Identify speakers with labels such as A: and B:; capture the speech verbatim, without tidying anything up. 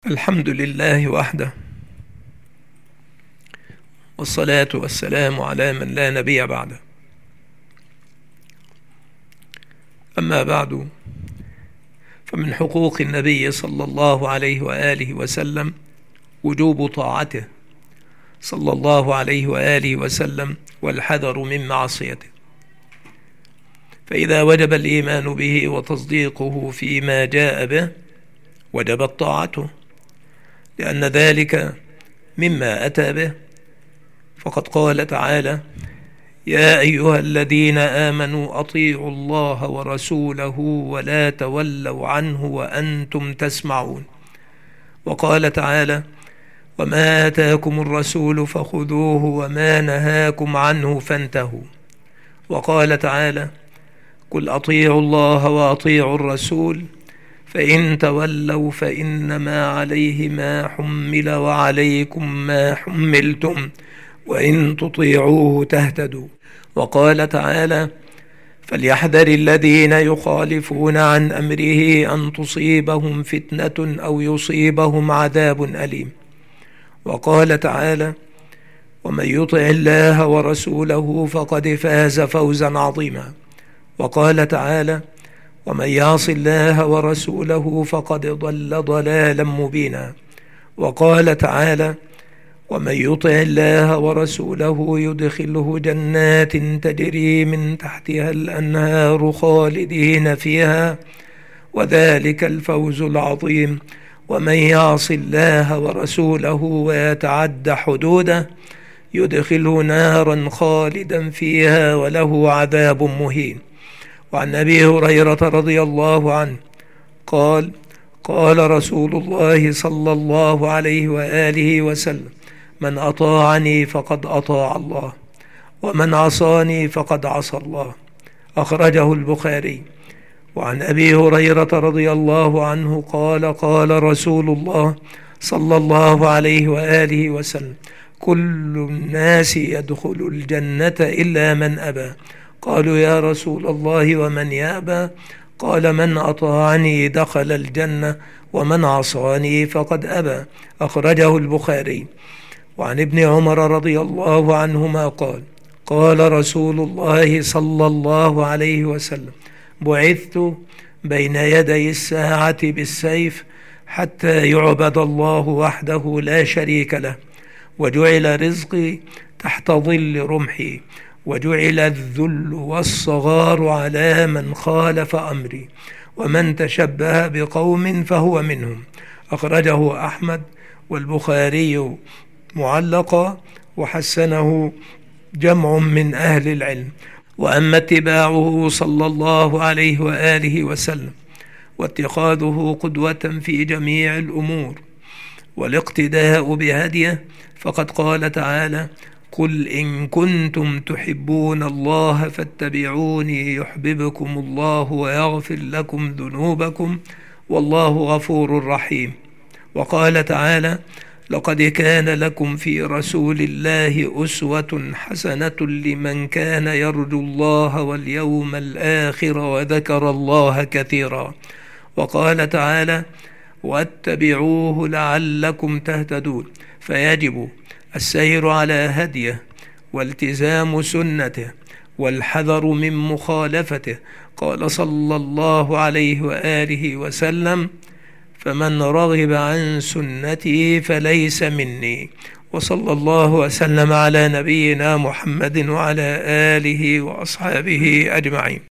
A: الحمد لله وحده، والصلاة والسلام على من لا نبي بعده. أما بعد، فمن حقوق النبي صلى الله عليه وآله وسلم وجوب طاعته صلى الله عليه وآله وسلم والحذر من معصيته، فإذا وجب الإيمان به وتصديقه فيما جاء به وجبت طاعته، لأن ذلك مما أتى به. فقد قال تعالى: يا أيها الذين آمنوا أطيعوا الله ورسوله ولا تولوا عنه وأنتم تسمعون. وقال تعالى: وما آتاكم الرسول فخذوه وما نهاكم عنه فانتهوا. وقال تعالى: قل أطيعوا الله وأطيعوا الرسول فإن تولوا فإنما عليه ما حمل وعليكم ما حملتم وإن تطيعوه تهتدوا. وقال تعالى: فليحذر الذين يخالفون عن أمره أن تصيبهم فتنة أو يصيبهم عذاب أليم. وقال تعالى: ومن يطع الله ورسوله فقد فاز فوزا عظيما. وقال تعالى: ومن يعص الله ورسوله فقد ضل ضلالا مبينا. وقال تعالى: ومن يطع الله ورسوله يدخله جنات تجري من تحتها الأنهار خالدين فيها وذلك الفوز العظيم. ومن يعص الله ورسوله ويتعد حدوده يدخله نارا خالدا فيها وله عذاب مهين. وعن أبي هريرة رضي الله عنه قال: قال رسول الله صلى الله عليه وآله وسلم: من أطاعني فقد أطاع الله ومن عصاني فقد عصى الله. أخرجه البخاري. وعن أبي هريرة رضي الله عنه قال: قال رسول الله صلى الله عليه وآله وسلم: كل الناس يدخل الجنة إلا من أبى. قالوا: يا رسول الله ومن يأبى؟ قال: من أطاعني دخل الجنة ومن عصاني فقد أبى. أخرجه البخاري. وعن ابن عمر رضي الله عنهما قال: قال رسول الله صلى الله عليه وسلم: بعثت بين يدي الساعة بالسيف حتى يعبد الله وحده لا شريك له، وجعل رزقي تحت ظل رمحي، وجعل الذل والصغار على من خالف أمري، ومن تشبه بقوم فهو منهم. أخرجه أحمد والبخاري معلقا، وحسنه جمع من أهل العلم. وأما اتباعه صلى الله عليه وآله وسلم واتخاذه قدوة في جميع الأمور والاقتداء بهديه، فقد قال تعالى: قل إن كنتم تحبون الله فاتبعوني يحببكم الله ويغفر لكم ذنوبكم والله غفور رحيم. وقال تعالى: لقد كان لكم في رسول الله أسوة حسنة لمن كان يرجو الله واليوم الآخر وذكر الله كثيرا. وقال تعالى: واتبعوه لعلكم تهتدون. فيجب السير على هديه والتزام سنته والحذر من مخالفته. قال صلى الله عليه وآله وسلم: فمن رغب عن سنتي فليس مني. وصلى الله وسلم على نبينا محمد وعلى آله وأصحابه أجمعين.